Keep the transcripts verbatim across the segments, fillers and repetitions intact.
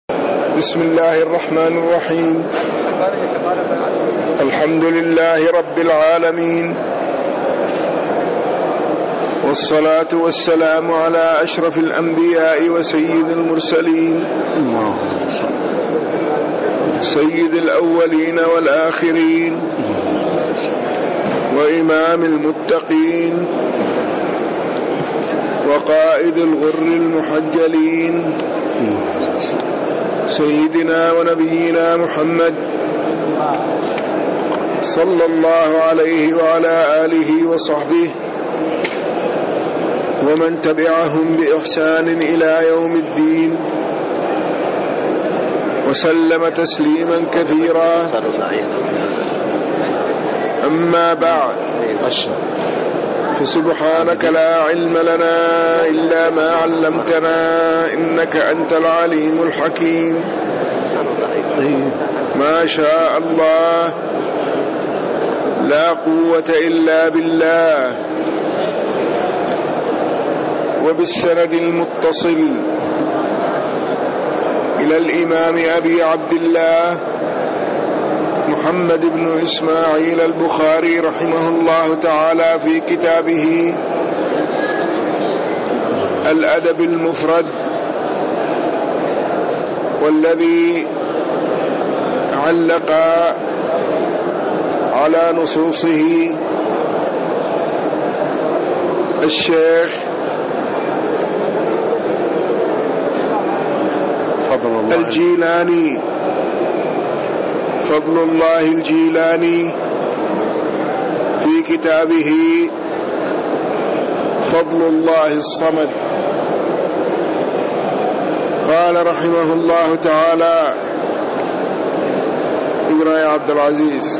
بسم الله الرحمن الرحيم. الحمد لله رب العالمين، والصلاة والسلام على أشرف الأنبياء وسيد المرسلين، سيد الأولين والآخرين، وإمام المتقين، وقائد الغر المحجلين، سيدنا ونبينا محمد صلى الله عليه وعلى آله وصحبه ومن تبعهم بإحسان إلى يوم الدين، وسلم تسليما كثيرا. أما بعد، فسبحانك لا علم لنا إلا ما علمتنا إنك أنت العليم الحكيم. ما شاء الله لا قوة إلا بالله. وبالسند المتصل إلى الإمام أبي عبد الله محمد بن إسماعيل البخاري رحمه الله تعالى في كتابه الأدب المفرد، والذي علق على نصوصه الشيخ فضل الله الجيلاني فضل الله الجيلاني في كتابه فضل الله الصمد. قال رحمه الله تعالى: اقرأ يا عبد العزيز.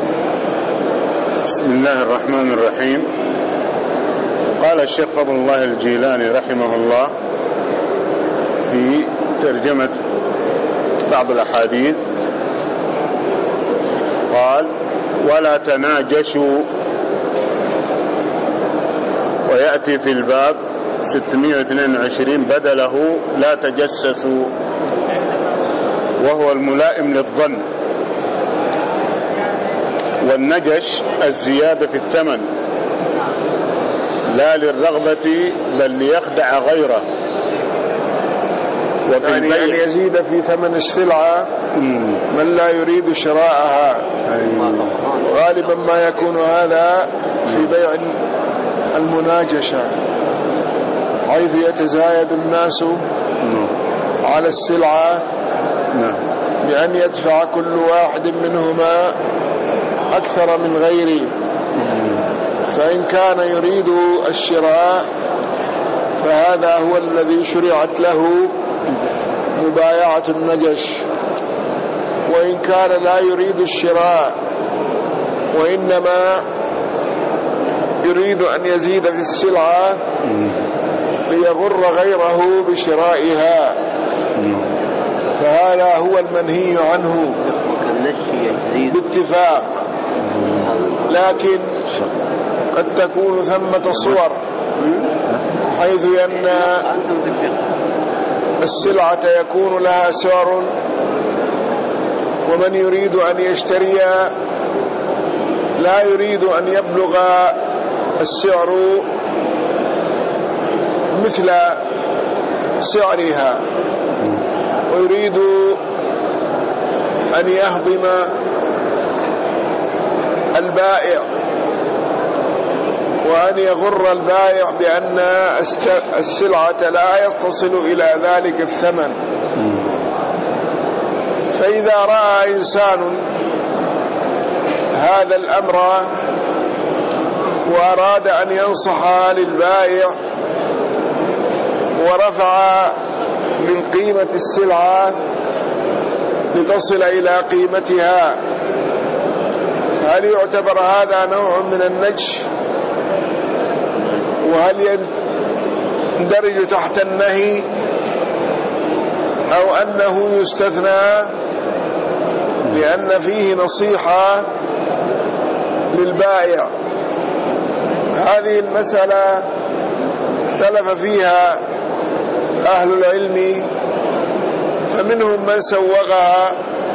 بسم الله الرحمن الرحيم. قال الشيخ فضل الله الجيلاني رحمه الله في ترجمة بعض الأحاديث، قال: ولا تناجشوا. ويأتي في الباب ستمائة واثنين وعشرين بدله لا تجسسوا، وهو الملائم للظن. والنجش الزيادة في الثمن لا للرغبة بل ليخدع غيره. وفي يعني البيع أن يزيد في ثمن السلعة من لا يريد شراءها. غالبا ما يكون هذا في بيع المناجشة، حيث يتزايد الناس على السلعة بأن يدفع كل واحد منهما أكثر من غيره. فإن كان يريد الشراء فهذا هو الذي شرعت له مبايعة النجش. وإن كان لا يريد الشراء وإنما يريد أن يزيد في السلعة ليغر غيره بشرائها، فهذا هو المنهي عنه باتفاق. لكن قد تكون ثمة صور، حيث أن السلعة يكون لها سعر، ومن يريد أن يشتري لا يريد أن يبلغ السعر مثل سعرها، ويريد أن يهضم البائع وأن يغر البائع بأن السلعة لا يتصل إلى ذلك الثمن. فإذا رأى إنسان هذا الأمر وأراد أن ينصح للبائع ورفع من قيمة السلعة لتصل إلى قيمتها، فهل يعتبر هذا نوع من النجش؟ وهل يندرج تحت النهي أو أنه يستثنى لأن فيه نصيحة للبائع؟ هذه المسألة اختلف فيها أهل العلم فمنهم من سوغها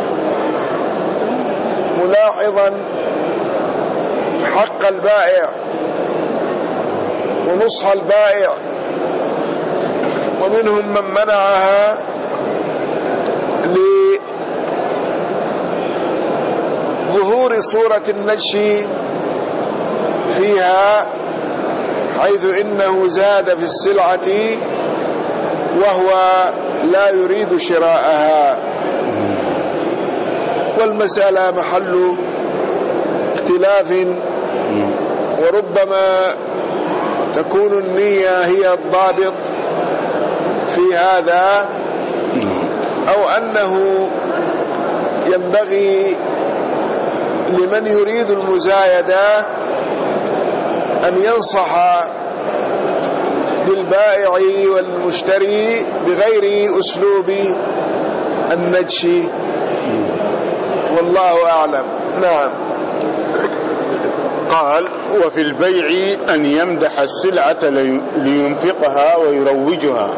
ملاحظا حق البائع ونصح البائع، ومنهم من منعها لظهور صورة النجش فيها، حيث إنه زاد في السلعة وهو لا يريد شراءها. والمسألة محل اختلاف، وربما تكون النية هي الضابط في هذا، أو أنه ينبغي لمن يريد المزايدة أن ينصح بالبائع والمشتري بغير أسلوب النجش، والله أعلم. نعم. قال: وفي البيع أن يمدح السلعة لينفقها ويروجها.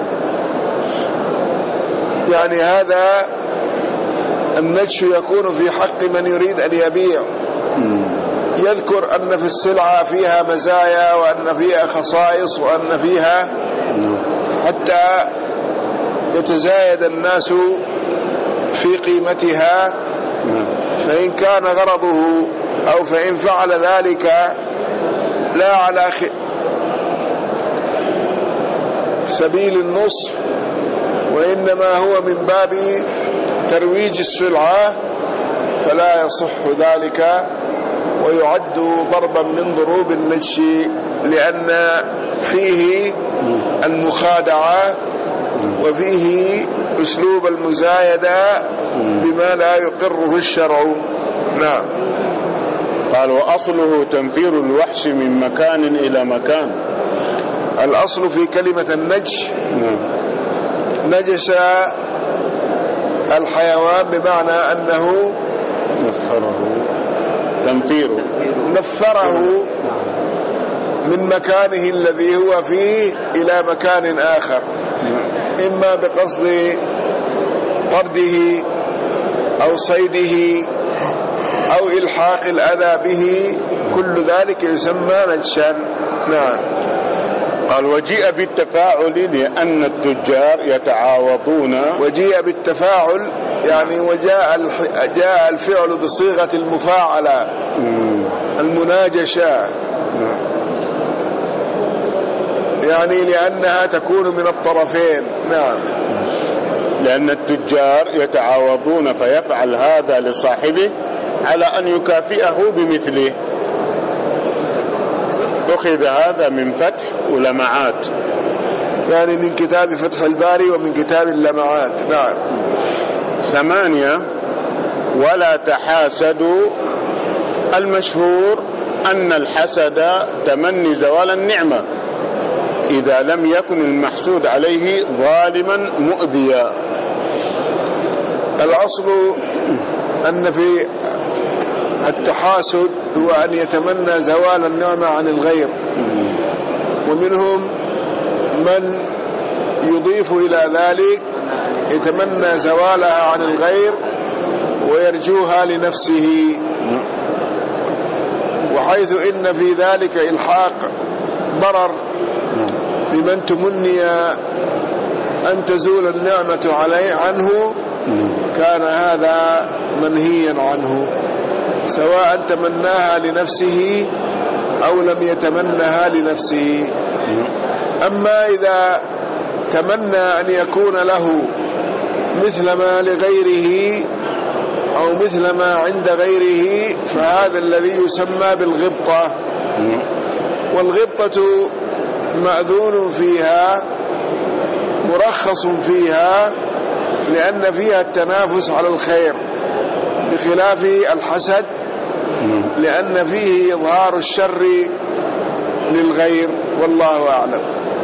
يعني هذا النجش يكون في حق من يريد أن يبيع، يذكر أن في السلعة فيها مزايا وأن فيها خصائص وأن فيها، حتى يتزايد الناس في قيمتها. فإن كان غرضه أو فإن فعل ذلك لا على سبيل النصح، وإنما هو من باب ترويج السلعة، فلا يصح ذلك ويعد ضربا من ضروب النجش، لأن فيه المخادعة وفيه أسلوب المزايدة بما لا يقره الشرع. نعم. قال: وأصله تنفير الوحش من مكان إلى مكان. الأصل في كلمة النجش نجس الحيوان، بمعنى أنه نفره، تنفيره، نفره من مكانه الذي هو فيه إلى مكان آخر، إما بقصد طرده أو صيده أو إلحاق الأذى به، كل ذلك يسمى نجشا. نعم. قال: وجيء بالتفاعل لأن التجار يتعاوضون. وجيء بالتفاعل يعني وجاء جاء الفعل بصيغة المفاعلة المناجشة، يعني لأنها تكون من الطرفين. نعم. لأن التجار يتعاوضون، فيفعل هذا لصاحبه على أن يكافئه بمثله. أخذ هذا من فتح ولمعات، يعني من كتاب فتح الباري ومن كتاب اللمعات. نعم. ثمانية: ولا تحاسدوا. المشهور أن الحسد تمني زوال النعمة إذا لم يكن المحسود عليه ظالما مؤذيا. الأصل أن في التحاسد هو أن يتمنى زوال النعمة عن الغير، ومنهم من يضيف إلى ذلك يتمنى زوالها عن الغير ويرجوها لنفسه، وحيث إن في ذلك إلحاق ضرر بمن تمني أن تزول النعمة عليه عنه، كان هذا منهيا عنه، سواء تمناها لنفسه أو لم يتمنها لنفسه. أما إذا تمنى أن يكون له مثل ما لغيره أو مثل ما عند غيره، فهذا الذي يسمى بالغبطة. والغبطة مأذون فيها مرخص فيها، لأن فيها التنافس على الخير، بخلاف الحسد لأن فيه إظهار الشر للغير، والله أعلم.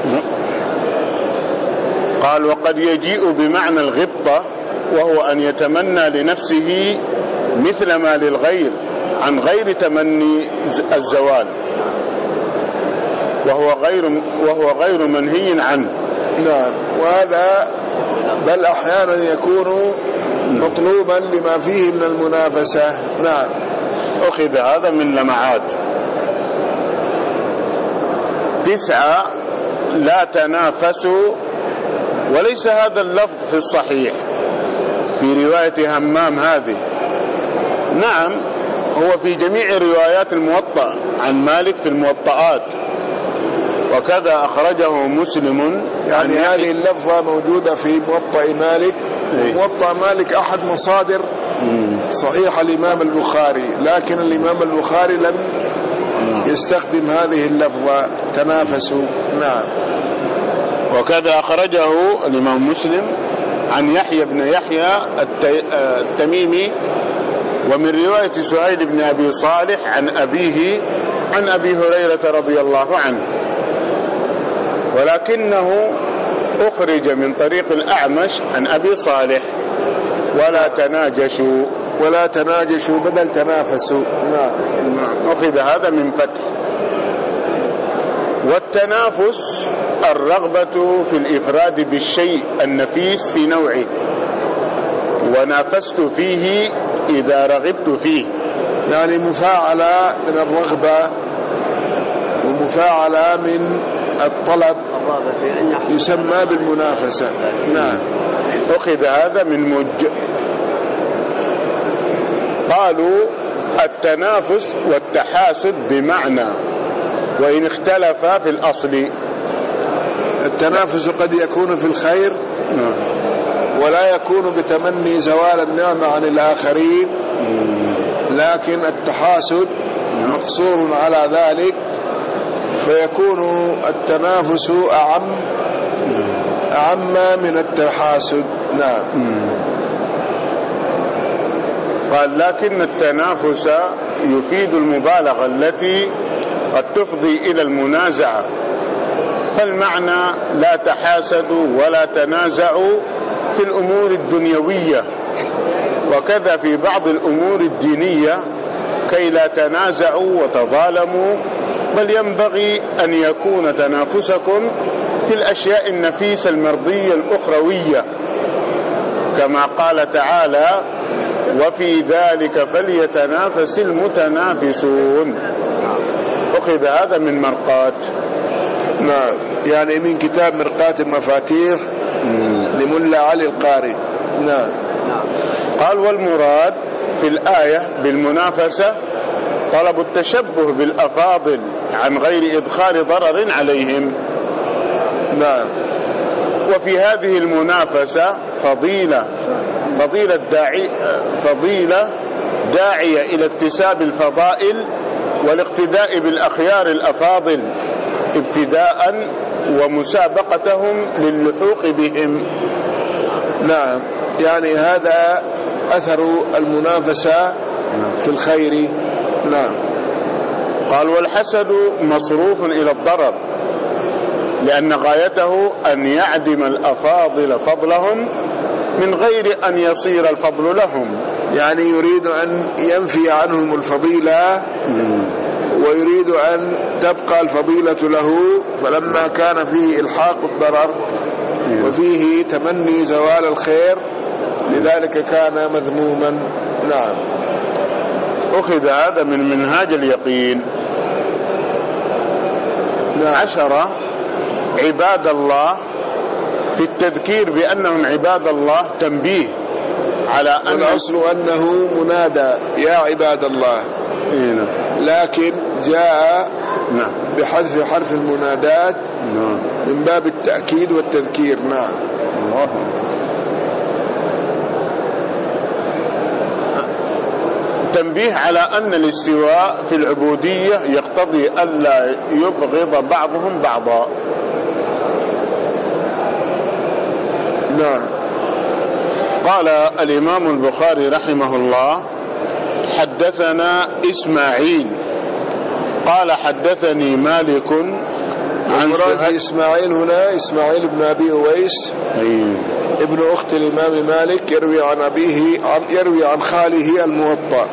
قال: وقد يجيء بمعنى الغبطة، وهو أن يتمنى لنفسه مثل ما للغير عن غير تمني الزوال، وهو غير وهو غير منهي عنه. نعم. وهذا بل أحيانا يكون مطلوبا لما فيه من المنافسة. نعم. أخذ هذا من لمعات. تسعة، لا تنافسوا، وليس هذا اللفظ في الصحيح في رواية همام هذه. نعم، هو في جميع روايات الموطأ عن مالك في الموطئات، وكذا أخرجه مسلم. يعني هذه اللفظة موجودة في موطأ مالك. موطأ مالك أحد مصادر صحيح الإمام البخاري، لكن الإمام البخاري لم يستخدم هذه اللفظة تنافسوا. نعم. وكذا أخرجه الإمام مسلم عن يحيى بن يحيى التميمي، ومن رواية سهيل بن أبي صالح عن أبيه عن أبي هريرة رضي الله عنه، ولكنه أخرج من طريق الأعمش عن أبي صالح. ولا تناجشوا، ولا تناجشوا بدل تنافسوا. نعم. أخذ هذا من فتح. والتنافس الرغبة في الإفراد بالشيء النفيس في نوعه، ونافست فيه إذا رغبت فيه. يعني مفاعلة من الرغبة ومفاعلة من الطلب يسمى بالمنافسة. نعم. أخذ هذا من مج. قالوا التنافس والتحاسد بمعنى، وإن اختلفا في الأصل. التنافس قد يكون في الخير ولا يكون بتمني زوال النعمة عن الآخرين، لكن التحاسد مقصور على ذلك، فيكون التنافس أعم أعم من التحاسد. نعم. قال لكن التنافس يفيد المبالغة التي قد تفضي إلى المنازعة، فالمعنى لا تحاسدوا ولا تنازعوا في الأمور الدنيوية، وكذا في بعض الأمور الدينية، كي لا تنازعوا وتظالموا، بل ينبغي أن يكون تنافسكم في الأشياء النفيسة المرضية الأخروية، كما قال تعالى: وفي ذلك فليتنافس المتنافسون. أخذ هذا من مرقات. نعم. يعني من كتاب مرقات المفاتيح لملا علي القاري. نعم. قال: والمراد في الآية بالمنافسة طلب التشبه بالأفاضل عن غير إدخال ضرر عليهم. نعم. وفي هذه المنافسة فضيلة فضيلة داعي فضيلة داعية إلى اكتساب الفضائل والاقتداء بالأخيار الأفاضل ابتداء، ومسابقتهم للحوق بهم. نعم. يعني هذا أثر المنافسة في الخير. نعم. قال: والحسد مصروف إلى الضرر، لأن غايته أن يعدم الأفاضل فضلهم من غير أن يصير الفضل لهم. يعني يريد أن ينفي عنهم الفضيلة ويريد أن تبقى الفضيلة له، فلما كان فيه إلحاق الضرر وفيه تمني زوال الخير لذلك كان مذموما. نعم. أخذ هذا من منهاج اليقين. نعم. عشرة، عباد الله، في التذكير بأنهم عباد الله تنبيه على أن الأصل أنه منادى يا عباد الله، لكن جاء بحذف حرف المنادات من باب التأكيد والتذكير. نعم. الله. تنبيه على أن الاستواء في العبودية يقتضي ألا يبغض بعضهم بعضا. نعم. قال الإمام البخاري رحمه الله: حدثنا إسماعيل قال حدثني مالك عن سهيل. إسماعيل هنا إسماعيل بن أبي أويس ابن أخت الإمام مالك، يروي عن أبيه عن يروي عن خاله الموطأ،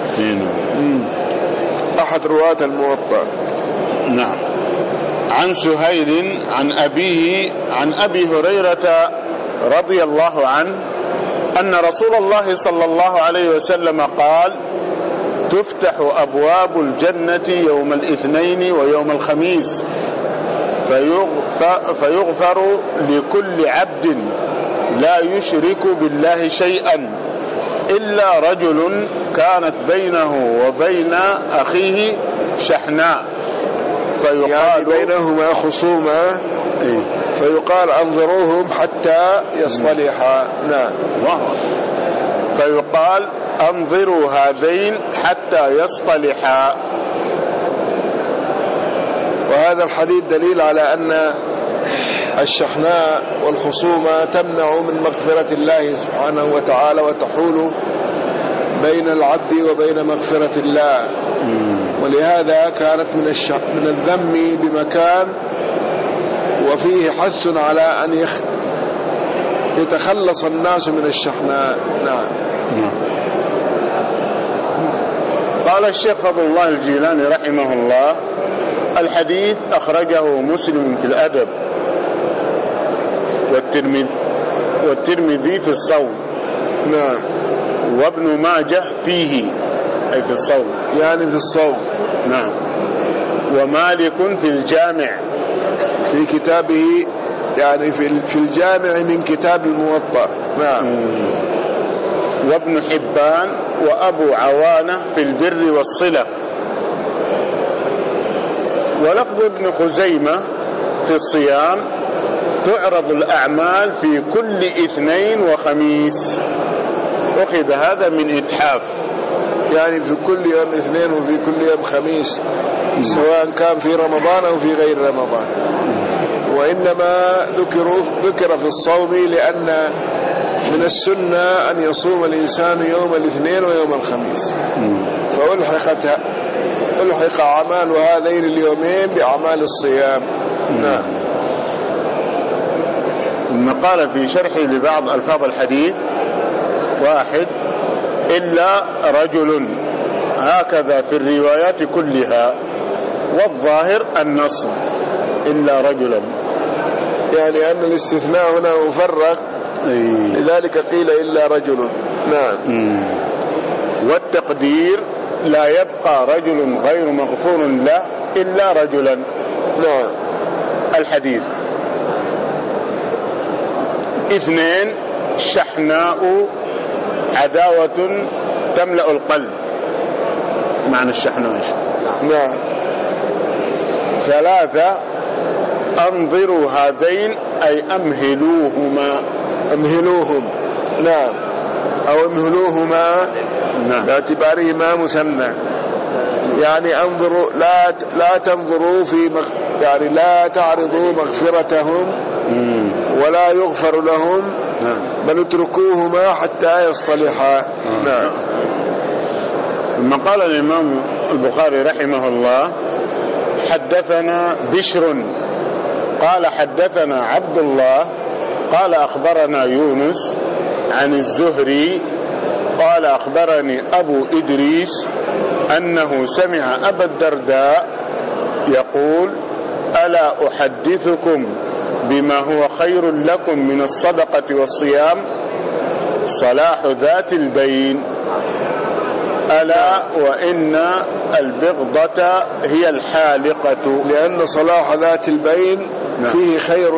أحد رواة الموطأ. نعم. عن سهيل عن أبيه عن أبي هريرة رضي الله عنه أن رسول الله صلى الله عليه وسلم قال: تفتح أبواب الجنة يوم الاثنين ويوم الخميس فيغفر لكل عبد لا يشرك بالله شيئا إلا رجل كانت بينه وبين أخيه شحناء فيقال يعني بينهما خصومة فيقال انظروهم حتى يصطلحا. نعم. فيقال انظروا هذين حتى يصطلحا. وهذا الحديث دليل على أن الشحناء والخصومة تمنع من مغفرة الله سبحانه وتعالى وتحول بين العبد وبين مغفرة الله، ولهذا كانت من الش... من الذم بمكان، وفيه حث على أن يخ... يتخلص الناس من الشحناء. نعم. قال الشيخ فضل الله الجيلاني رحمه الله: الحديث أخرجه مسلم في الأدب والترمذي والترمذي في الصوم. نعم. وابن ماجه فيه أي في الصوم، يعني في الصوم. نعم. ومالك في الجامع في كتابه، يعني في في الجامع من كتاب الموطأ. نعم. وابن حبان وأبو عوانة في البر والصلة. ولفظ ابن خزيمة في الصيام: تعرض الأعمال في كل اثنين وخميس. أخذ هذا من إتحاف، يعني في كل يوم اثنين وفي كل يوم خميس، سواء كان في رمضان أو في غير رمضان. وإنما ذكروا ذكر في الصوم لأن من السنة أن يصوم الإنسان يوم الاثنين ويوم الخميس، فألحقت ألحق أعمال هذين اليومين بأعمال الصيام. نعم. ثم قال في شرحه لبعض ألفاظ الحديث: واحد: إلا رجل، هكذا في الروايات كلها، والظاهر النص إلا رجلا، يعني أن الاستثناء هنا مفرغ، لذلك قيل إلا رجل. نعم. والتقدير: لا يبقى رجل غير مغفور له إلا رجلا. نعم. الحديث: اثنين: شحناء عداوة تملأ القلب. معنى الشحناء. نعم. ثلاثة: انظروا هذين أي أمهلوهما. أمهلوهم. نعم. أو امهلوهما. نعم. باعتبارهما مثنى، يعني انظروا، لا لا تنظروا في مغ... يعني لا تعرضوا مغفرتهم ولا يغفر لهم، بل اتركوهما حتى يصطلحا. نعم. ثم قال الإمام البخاري رحمه الله: حدثنا بشر قال حدثنا عبد الله قال أخبرنا يونس عن الزهري قال أخبرني أبو إدريس أنه سمع أبا الدرداء يقول: ألا أحدثكم بما هو خير لكم من الصدقة والصيام؟ صلاح ذات البين. ألا وإن البغضة هي الحالقة. لأن صلاح ذات البين فيه خير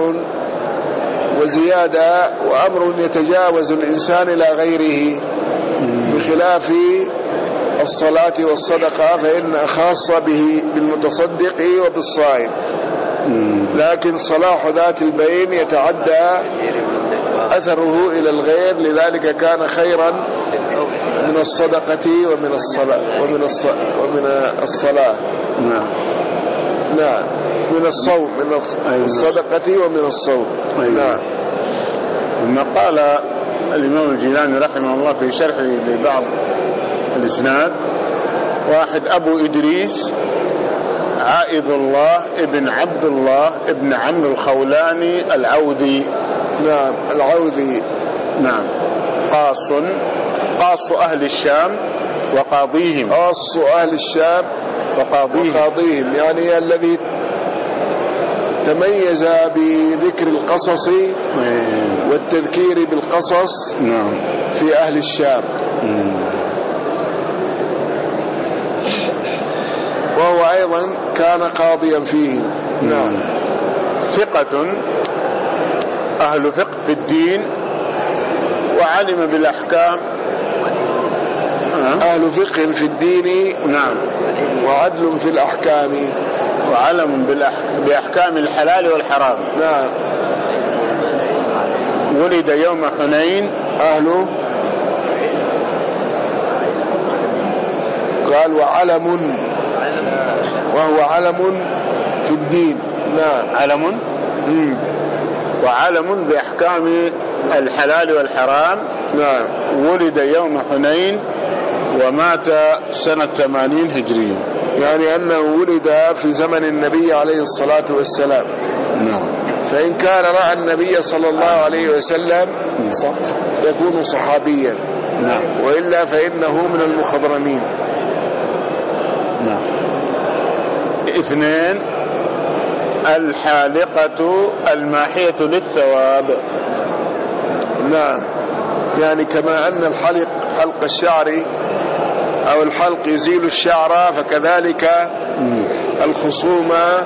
وزيادة وأمر يتجاوز الإنسان إلى غيره، بخلاف الصلاة والصدقة فإنها خاصة به بالمتصدق وبالصائم، لكن صلاح ذات البين يتعدى أثره إلى الغير، لذلك كان خيرا من الصدقة ومن الصلاة ومن الصلاة ومن الصلاة. نعم. نعم. من الصوم، من الصدقة ومن الصوم. نعم. ثم قال الإمام الجيلاني رحمه الله في شرحه لبعض الإسناد: واحد: أبو إدريس عائذ الله ابن عبد الله ابن عمرو الخولاني العوذي. نعم. العوذي. نعم. خاص خاص أهل الشام وقاضيهم. خاص أهل الشام وقاضيهم, وقاضيهم يعني الذي تميز بذكر القصص والتذكير بالقصص نعم في أهل الشام. وهو أيضا كان قاضيا فيه. نعم. ثقة أهل فقه في الدين وعلم بالأحكام. أهل فقه في الدين نعم وعدل في الأحكام وعلم بأحكام الحلال والحرام. نعم. ولد يوم حنين. أهله قال وعلم وهو علم في الدين. نعم. علم مم. وعلم بأحكام الحلال والحرام. نعم. ولد يوم حنين ومات سنة ثمانين هجرية، يعني أنه ولد في زمن النبي عليه الصلاة والسلام. نعم. فإن كان رأى النبي صلى الله عليه وسلم يكون صحابيا. نعم. وإلا فإنه من المخضرمين. نعم. اثنين الحالقة الماحية للثواب. نعم. يعني كما أن الحلق حلق الشعر أو الحلق يزيل الشعر، فكذلك الخصومة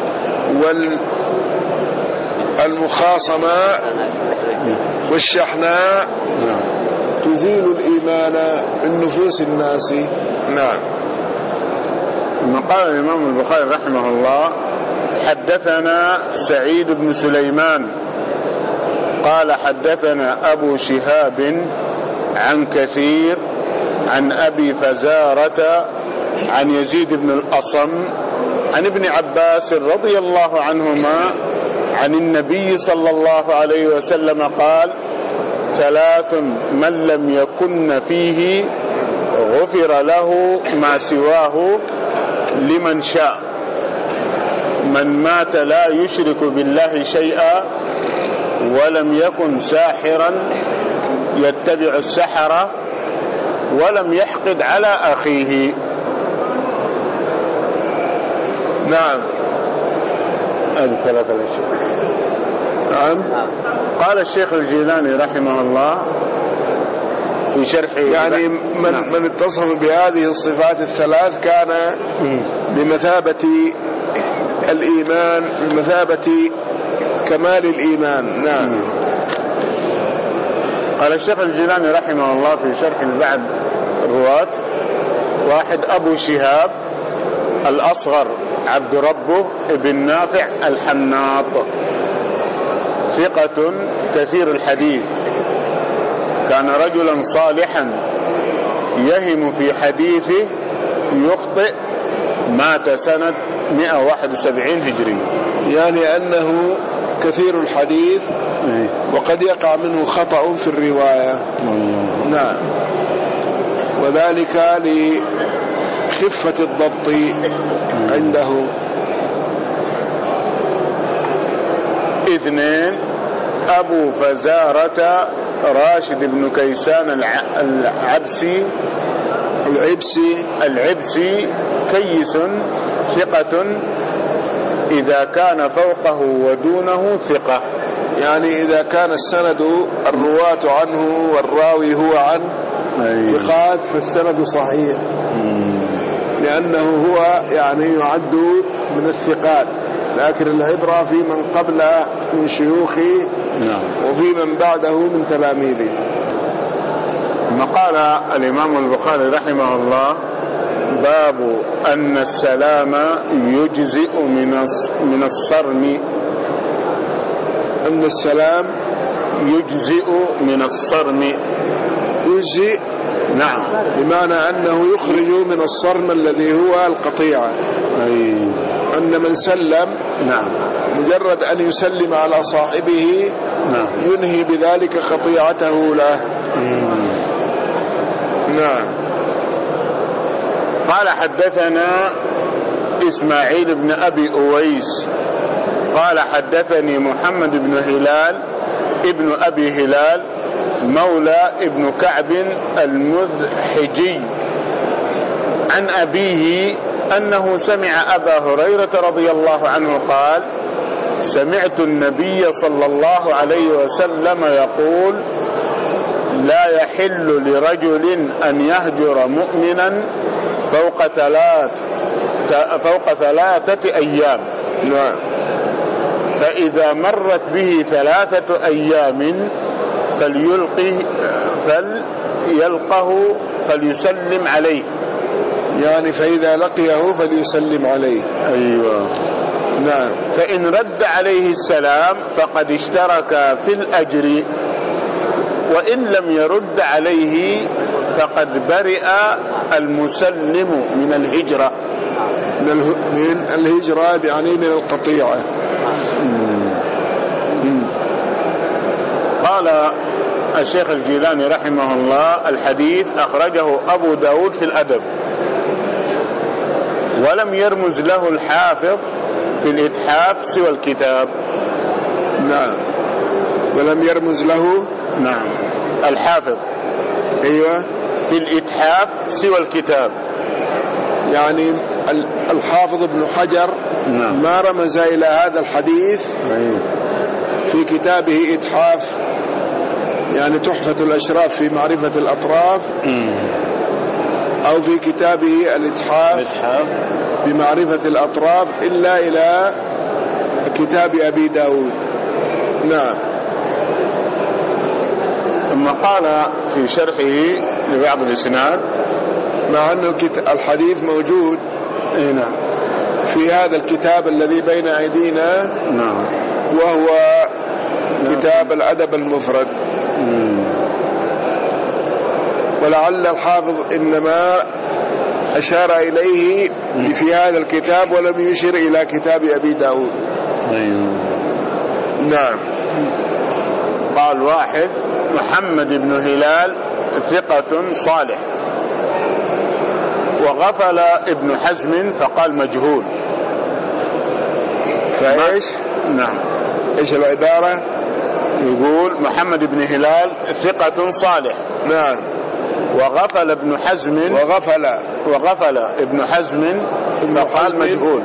والمخاصمة والشحناء تزيل الإيمان من نفوس الناس. نعم. ثم قال الإمام البخاري رحمه الله: حدثنا سعيد بن سليمان قال حدثنا أبو شهاب عن كثير عن أبي فزارة عن يزيد بن الأصم عن ابن عباس رضي الله عنهما عن النبي صلى الله عليه وسلم قال: ثلاث من لم يكن فيه غفر له ما سواه لمن شاء: من مات لا يشرك بالله شيئا ولم يكن ساحرا يتبع السحرة ولم يحقد على أخيه. نعم. هذه ثلاثة الأشياء. نعم. قال الشيخ الجيلاني رحمه الله في شرح، يعني من, نعم. من اتصف بهذه الصفات الثلاث كان بمثابة الإيمان، بمثابة كمال الإيمان. نعم. قال الشيخ الجيلاني رحمه الله في شرح بعد الرواة: واحد أبو شهاب الأصغر عبد ربه ابن نافع الحناط، ثقة كثير الحديث، كان رجلا صالحا يهم في حديثه يخطئ، مات سنة مئة وواحد وسبعين هجري. يعني أنه كثير الحديث وقد يقع منه خطأ في الرواية. نعم. وذلك لخفة الضبط عنده. اثنين أبو فزارة راشد بن كيسان العبسي العبسي العبسي كيس، ثقة إذا كان فوقه ودونه ثقة. يعني إذا كان السند الرواة عنه والراوي هو عنه ثقات فالسند صحيح، لأنه هو يعني يعد من الثقات، لكن العبرة في من قبله من شيوخه وفي من بعده من تلاميذه. ثم قال الإمام البخاري رحمه الله: باب أن السلام يجزئ من الصرم. أن السلام يجزئ من الصرم. يجزئ، نعم، بمعنى أنه يخرج من الصرم الذي هو القطيعة. أي. أن من سلم، نعم، مجرد أن يسلم على صاحبه، نعم، ينهي بذلك قطيعته له. مم. نعم. قال حدثنا إسماعيل بن أبي أويس قال حدثني محمد بن هلال ابن أبي هلال مولى ابن كعب المذحجي عن أبيه أنه سمع أبا هريرة رضي الله عنه قال: سمعت النبي صلى الله عليه وسلم يقول لا يحل لرجل أن يهجر مؤمنا فوق ثلاث فوق ثلاثة أيام. نعم. فإذا مرت به ثلاثة أيام فليلقه فليلقه فليسلم عليه. يعني فإذا لقيه فليسلم عليه. أيوة. نعم. فإن رد عليه السلام فقد اشترك في الأجر، وإن لم يرد عليه فقد برئ المسلم من الهجرة. من الهجرة يعني من القطيعة. قال الشيخ الجيلاني رحمه الله الحديث أخرجه أبو داود في الأدب، ولم يرمز له الحافظ في الإتحاف سوى الكتاب. نعم. ولم يرمز له نعم الحافظ أيوة في الإتحاف سوى الكتاب. يعني الحافظ ابن حجر نعم. ما رمز إلى هذا الحديث أيوة. في كتابه إتحاف يعني تحفة الأشراف في معرفة الأطراف، أو في كتابه الإتحاف بمعرفة الأطراف، إلا إلى كتاب أبي داود. نعم. ثم قال في شرحه لبعض الإسناد مع أن الحديث موجود نعم في هذا الكتاب الذي بين أيدينا، نعم، وهو كتاب الأدب المفرد. ولعل الحافظ إنما أشار إليه في هذا الكتاب ولم يشر إلى كتاب أبي داود. نعم. قال واحد محمد بن هلال ثقة صالح، وغفل ابن حزم فقال مجهول. فإيش؟ نعم. إيش العبارة؟ يقول محمد بن هلال ثقة صالح. نعم. وغفل ابن حزم وغفل وغفل ابن حزم فقال مجهول.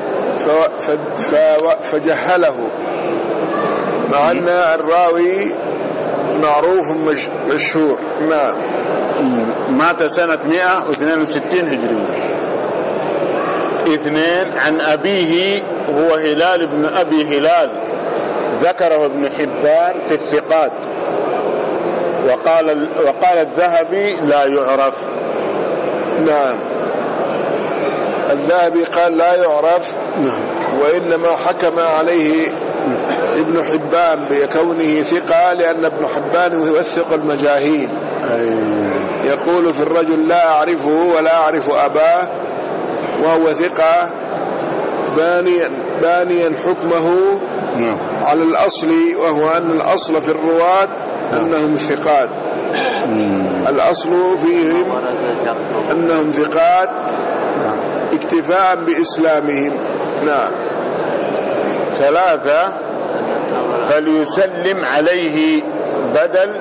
فجهله، مع أن الراوي معروف مشهور. نعم. مات سنة مئة واثنين وستين هجرية. اثنين عن أبيه هو هلال بن أبي هلال، ذكره ابن حبان في الثقات، وقال وقال الذهبي لا يعرف. نعم. الذهبي قال لا يعرف. نعم. وإنما حكم عليه ابن حبان بكونه ثقة، لأن ابن حبان يوثق المجاهيل. يقول في الرجل لا أعرفه ولا أعرف أباه، وهو ثقة بانيا بانيا حكمه على الأصل، وهو أن الأصل في الرواة أنهم ثقات. الأصل فيهم أنهم ثقات اكتفاء بإسلامهم. نعم. ثلاثة فليسلم عليه بدل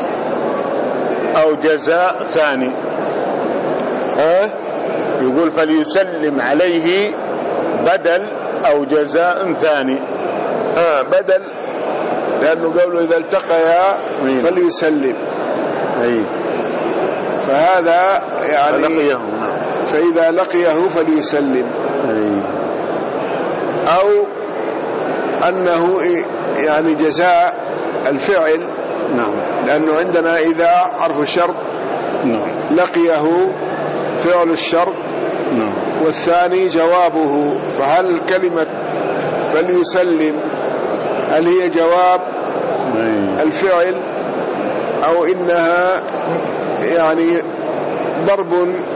أو جزاء ثاني. أه؟ يقول فليسلم عليه بدل أو جزاء ثاني. آه بدل، لأنه قوله إذا التقيا فليسلم. أي. فهذا يعني فلقيه. فإذا لقيه فليسلم. أي. أو أنه يعني جزاء الفعل. نعم. لأنه عندنا إذا حرف الشرط. نعم. لقيه فعل الشرط. نعم. والثاني جوابه. فهل كلمة فليسلم هل هي جواب أي. الفعل، أو إنها يعني ضرب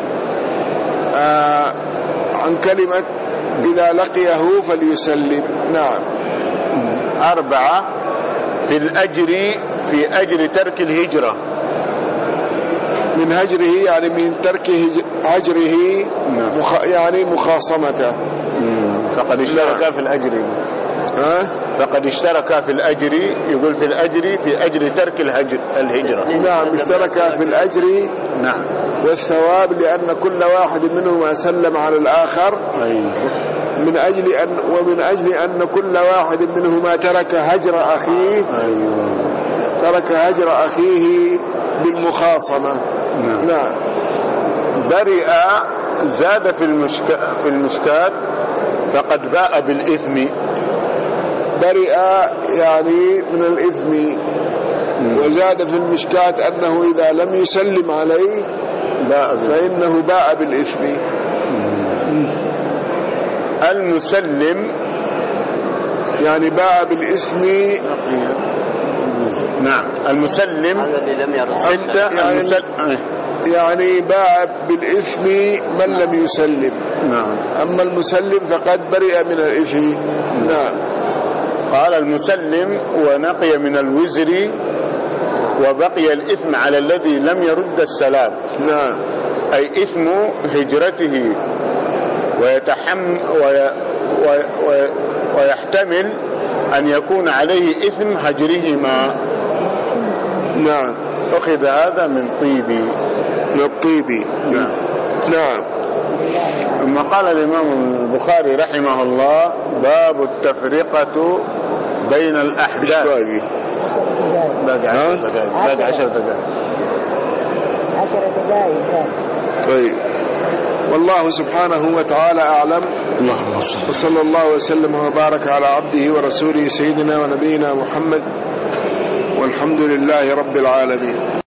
آه عن كلمة إذا لقيه فليسلم؟ نعم. أربعة في الأجر في أجر ترك الهجرة. من هجره يعني من ترك هجره. نعم. مخ يعني مخاصمته. فقد اشترك نعم. في الأجر. ها؟ فقد اشترك في الأجر. يقول في الأجر في أجر ترك الهجر الهجرة. نعم. اشترك في الأجر. نعم. والثواب، لأن كل واحد منهما سلم على الآخر. أيوه. من أجل أن ومن أجل أن كل واحد منهما ترك هجر أخيه ترك هجر أخيه بالمخاصمة. نعم. نعم. برئ زاد في المشكاة في المشكاة فقد باء بالإثم. برئ يعني من الإثم، وزاد في المشكاة أنه إذا لم يسلم عليه باء فإنه باء بالإثم. المسلم يعني باء بالإثم. نعم. المسلم الذي لم يرد أنت يعني, المسلم يعني باء بالإثم من لم يسلم. نعم. أما المسلم فقد برئ من الإثم. نعم. قال المسلم ونقي من الوزر وبقي الإثم على الذي لم يرد السلام. نعم. أي إثم هجرته ويتحم وي وي ويحتمل أن يكون عليه إثم هجرهما. نعم. أخذ هذا من طيبي من الطيبي. نعم. نعم. ثم قال الإمام البخاري رحمه الله باب التفرقة بين الأحداث. باقي عشر دقائق. باقي عشر دقائق. عشر دقائق. طيب. والله سبحانه وتعالى أعلم. اللهم صل وصلى الله وسلم وبارك على عبده ورسوله سيدنا ونبينا محمد، والحمد لله رب العالمين.